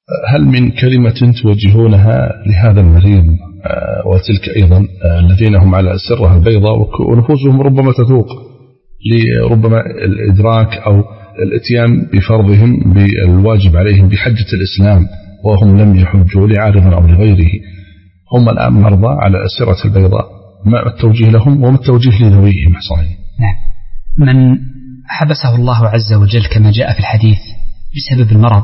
هل من كلمة توجهونها لهذا المريض وتلك أيضا الذين هم على سرها البيضاء ونفوسهم ربما تذوق لربما الإدراك أو الاتيان بفرضهم بالواجب عليهم بحجة الإسلام وهم لم يحجوا لعارض أو لغيره، هم الآن مرضى على أسرة البيضاء، ما التوجيه لهم وما التوجيه لذويهم؟ صحيح. نعم. من حبسه الله عز وجل كما جاء في الحديث بسبب المرض،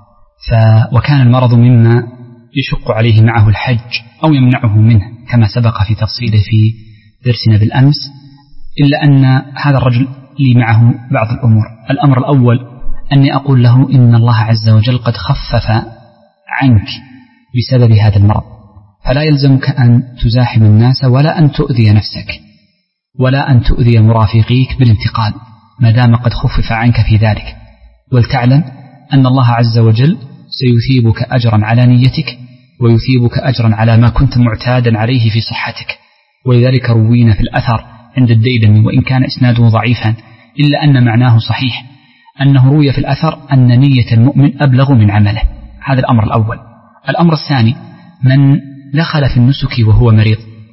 وكان المرض مما يشق عليه معه الحج أو يمنعه منه كما سبق في تفصيله في درسنا بالأمس، إلا أن هذا الرجل لي معه بعض الأمور. الأمر الأول أني أقول له إن الله عز وجل قد خفف عنك بسبب هذا المرض، فلا يلزمك أن تزاحم الناس ولا أن تؤذي نفسك ولا أن تؤذي مرافقيك بالانتقال ما دام قد خفف عنك في ذلك. ولتعلم أن الله عز وجل سيثيبك أجرا على نيتك ويثيبك أجرا على ما كنت معتادا عليه في صحتك. ولذلك روينا في الأثر عند الديلمي وإن كان إسناده ضعيفا إلا أن معناه صحيح، أنه روي في الأثر أن نية المؤمن أبلغ من عمله. هذا الأمر الأول. الأمر الثاني، من دخل في النسك وهو مريض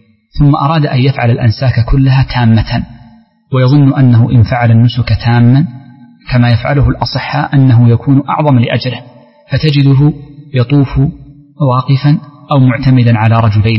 ثم أراد أن يفعل الأنساك كلها تامة ويظن أنه إن فعل النسك تاما كما يفعله الأصحاء أنه يكون أعظم لأجره، فتجده يطوف واقفا أو معتمدا على رجلين،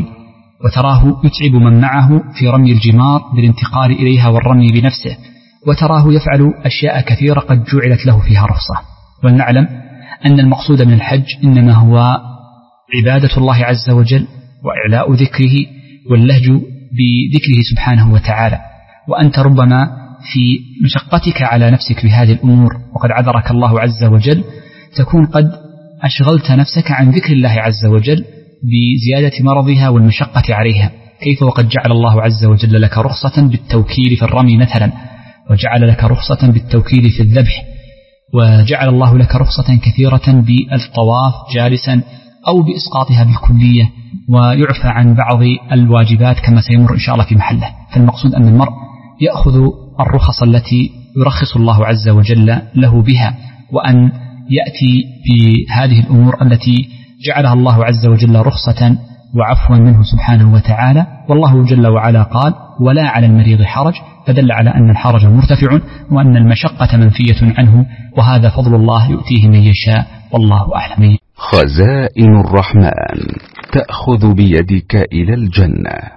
وتراه يتعب من معه في رمي الجمار بالانتقال إليها والرمي بنفسه، وتراه يفعل أشياء كثيرة قد جعلت له فيها رخصة. ولنعلم أن المقصود من الحج إنما هو عبادة الله عز وجل وإعلاء ذكره واللهج بذكره سبحانه وتعالى، وأنت ربما في مشقتك على نفسك بهذه الأمور وقد عذرك الله عز وجل تكون قد أشغلت نفسك عن ذكر الله عز وجل بزيادة مرضها والمشقة عليها. كيف وقد جعل الله عز وجل لك رخصة بالتوكيل في الرمي مثلا، وجعل لك رخصة بالتوكيل في الذبح، وجعل الله لك رخصة كثيرة بالطواف جالسا أو بإسقاطها بالكلية، ويعفى عن بعض الواجبات كما سيمر إن شاء الله في محله. فالمقصود أن المرء يأخذ الرخص التي يرخص الله عز وجل له بها، وأن يأتي بهذه الأمور التي جعلها الله عز وجل رخصة وعفوا منه سبحانه وتعالى. والله جل وعلا قال: ولا على المريض حرج، فدل على أن الحرج مرتفع وأن المشقة منفية عنه، وهذا فضل الله يؤتيه من يشاء والله أعلم. خزائن الرحمن تأخذ بيدك إلى الجنة.